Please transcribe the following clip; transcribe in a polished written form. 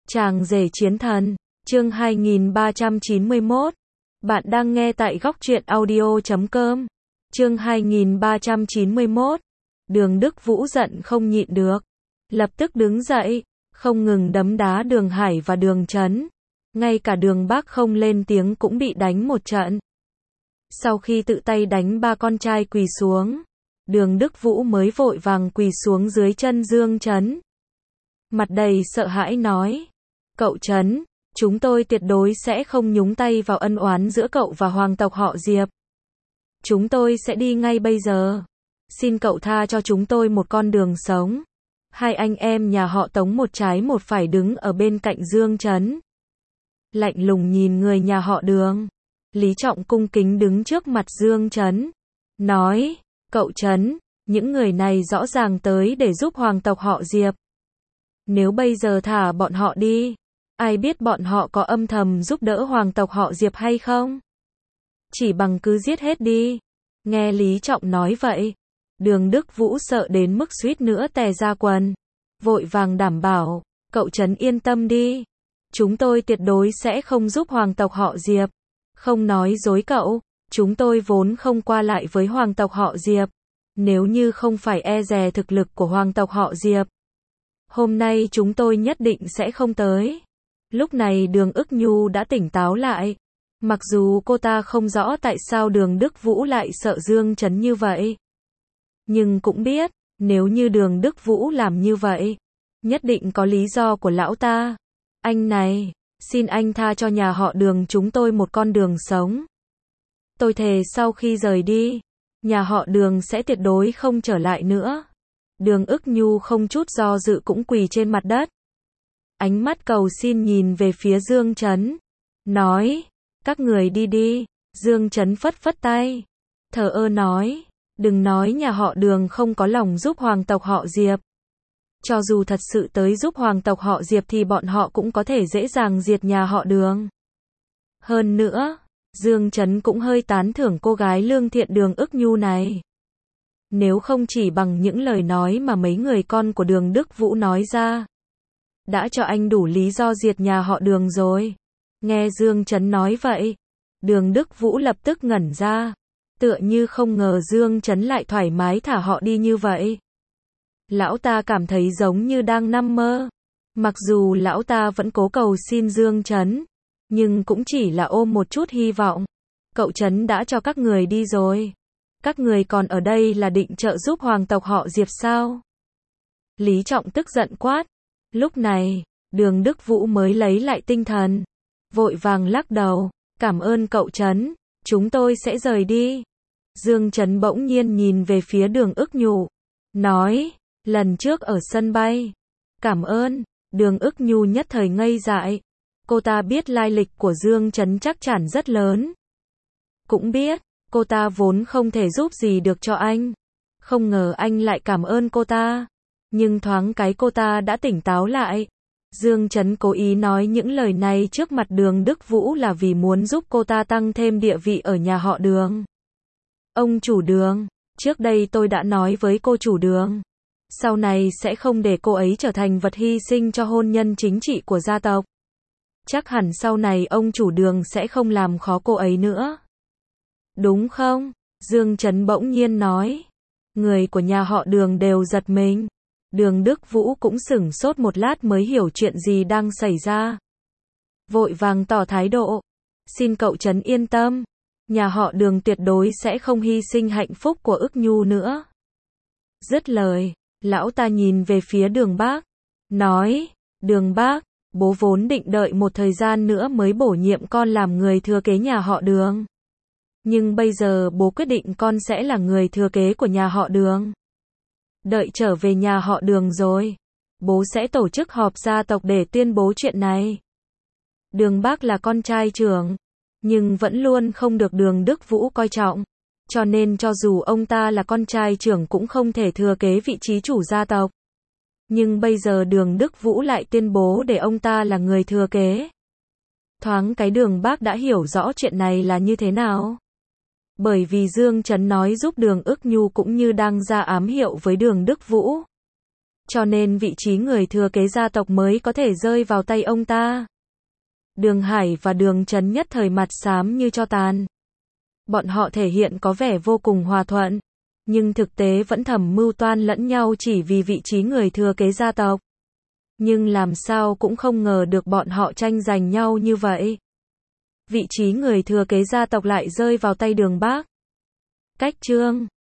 Chàng rể chiến thần, chương 2391. Bạn đang nghe tại góc truyện audio.com. Chương 2391. Đường Đức Vũ giận không nhịn được, lập tức đứng dậy, không ngừng đấm đá Đường Hải và Đường Chấn. Ngay cả Đường Bác không lên tiếng cũng bị đánh một trận. Sau khi tự tay đánh ba con trai quỳ xuống, Đường Đức Vũ mới vội vàng quỳ xuống dưới chân Dương Chấn. Mặt đầy sợ hãi nói: "Cậu Chấn, chúng tôi tuyệt đối sẽ không nhúng tay vào ân oán giữa cậu và hoàng tộc họ Diệp. Chúng tôi sẽ đi ngay bây giờ. Xin cậu tha cho chúng tôi một con đường sống." Hai anh em nhà họ Tống một trái một phải đứng ở bên cạnh Dương Chấn, lạnh lùng nhìn người nhà họ Đường. Lý Trọng cung kính đứng trước mặt Dương Chấn, nói: "Cậu Chấn, những người này rõ ràng tới để giúp hoàng tộc họ Diệp. Nếu bây giờ thả bọn họ đi, ai biết bọn họ có âm thầm giúp đỡ hoàng tộc họ Diệp hay không? Chỉ bằng cứ giết hết đi." Nghe Lý Trọng nói vậy, Đường Đức Vũ sợ đến mức suýt nữa tè ra quần, vội vàng đảm bảo: "Cậu Chấn yên tâm đi, chúng tôi tuyệt đối sẽ không giúp hoàng tộc họ Diệp. Không nói dối cậu, chúng tôi vốn không qua lại với hoàng tộc họ Diệp. Nếu như không phải e dè thực lực của hoàng tộc họ Diệp, hôm nay chúng tôi nhất định sẽ không tới." Lúc này Đường Ức Nhu đã tỉnh táo lại. Mặc dù cô ta không rõ tại sao Đường Đức Vũ lại sợ Dương Chấn như vậy, nhưng cũng biết, nếu như Đường Đức Vũ làm như vậy, nhất định có lý do của lão ta. "Anh này, xin anh tha cho nhà họ Đường chúng tôi một con đường sống. Tôi thề sau khi rời đi, nhà họ Đường sẽ tuyệt đối không trở lại nữa." Đường Ức Nhu không chút do dự cũng quỳ trên mặt đất, ánh mắt cầu xin nhìn về phía Dương Chấn, nói: "Các người đi đi." Dương Chấn phất phất tay, thờ ơ nói: "Đừng nói nhà họ Đường không có lòng giúp hoàng tộc họ Diệp. Cho dù thật sự tới giúp hoàng tộc họ Diệp thì bọn họ cũng có thể dễ dàng diệt nhà họ Đường." Hơn nữa, Dương Chấn cũng hơi tán thưởng cô gái lương thiện Đường Ức Nhu này. Nếu không chỉ bằng những lời nói mà mấy người con của Đường Đức Vũ nói ra, đã cho anh đủ lý do diệt nhà họ Đường rồi. Nghe Dương Chấn nói vậy, Đường Đức Vũ lập tức ngẩn ra, tựa như không ngờ Dương Chấn lại thoải mái thả họ đi như vậy. Lão ta cảm thấy giống như đang nằm mơ. Mặc dù lão ta vẫn cố cầu xin Dương Chấn, nhưng cũng chỉ là ôm một chút hy vọng. "Cậu Chấn đã cho các người đi rồi, các người còn ở đây là định trợ giúp hoàng tộc họ Diệp sao?" Lý Trọng tức giận quát. Lúc này, Đường Đức Vũ mới lấy lại tinh thần, vội vàng lắc đầu: "Cảm ơn cậu Chấn, chúng tôi sẽ rời đi." Dương Chấn bỗng nhiên nhìn về phía Đường Ức Nhu, nói: "Lần trước ở sân bay, cảm ơn." Đường Ức Nhu nhất thời ngây dại. Cô ta biết lai lịch của Dương Chấn chắc chắn rất lớn, cũng biết cô ta vốn không thể giúp gì được cho anh, không ngờ anh lại cảm ơn cô ta. Nhưng thoáng cái cô ta đã tỉnh táo lại. Dương Chấn cố ý nói những lời này trước mặt Đường Đức Vũ là vì muốn giúp cô ta tăng thêm địa vị ở nhà họ Đường. "Ông chủ Đường, trước đây tôi đã nói với cô chủ Đường, sau này sẽ không để cô ấy trở thành vật hy sinh cho hôn nhân chính trị của gia tộc. Chắc hẳn sau này ông chủ Đường sẽ không làm khó cô ấy nữa. Đúng không?" Dương Chấn bỗng nhiên nói. Người của nhà họ Đường đều giật mình. Đường Đức Vũ cũng sửng sốt một lát mới hiểu chuyện gì đang xảy ra. Vội vàng tỏ thái độ: "Xin cậu Chấn yên tâm, nhà họ Đường tuyệt đối sẽ không hy sinh hạnh phúc của Ức Nhu nữa." Dứt lời, lão ta nhìn về phía Đường Bác, nói: "Đường Bác, bố vốn định đợi một thời gian nữa mới bổ nhiệm con làm người thừa kế nhà họ Đường. Nhưng bây giờ bố quyết định con sẽ là người thừa kế của nhà họ Đường. Đợi trở về nhà họ Đường rồi, bố sẽ tổ chức họp gia tộc để tuyên bố chuyện này." Đường Bác là con trai trưởng, nhưng vẫn luôn không được Đường Đức Vũ coi trọng, cho nên cho dù ông ta là con trai trưởng cũng không thể thừa kế vị trí chủ gia tộc. Nhưng bây giờ Đường Đức Vũ lại tuyên bố để ông ta là người thừa kế. Thoáng cái Đường Bác đã hiểu rõ chuyện này là như thế nào. Bởi vì Dương Chấn nói giúp Đường Ức Nhu cũng như đang ra ám hiệu với Đường Đức Vũ. cho nên vị trí người thừa kế gia tộc mới có thể rơi vào tay ông ta. Đường Hải và Đường Chấn nhất thời mặt xám như tro tàn. Bọn họ thể hiện có vẻ vô cùng hòa thuận, nhưng thực tế vẫn thầm mưu toan lẫn nhau chỉ vì vị trí người thừa kế gia tộc. Nhưng làm sao cũng không ngờ được bọn họ tranh giành nhau như vậy. Vị trí người thừa kế gia tộc lại rơi vào tay Đường Bác. Cách chương